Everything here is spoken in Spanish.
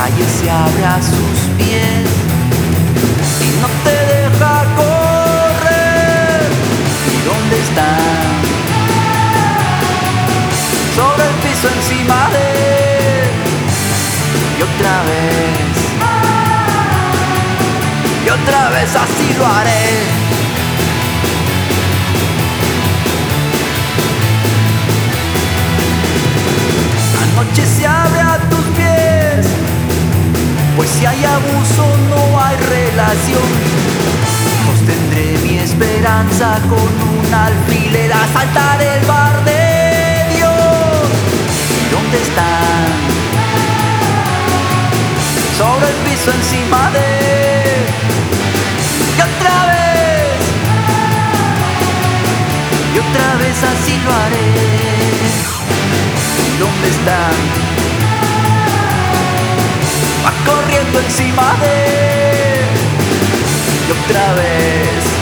calle se abre a sus pies y no te deja correr. ¿Y dónde están? Sobre el piso encima de él. Y otra vez así lo haré. Anoche se abre a tus pies, pues si hay abuso no hay relación. Sostendré mi esperanza con un alfiler a saltar el bar de Dios. ¿Y dónde están? Sobre el piso encima de él. Y otra vez así lo haré. ¿Y dónde están? Va corriendo encima de él. Y otra vez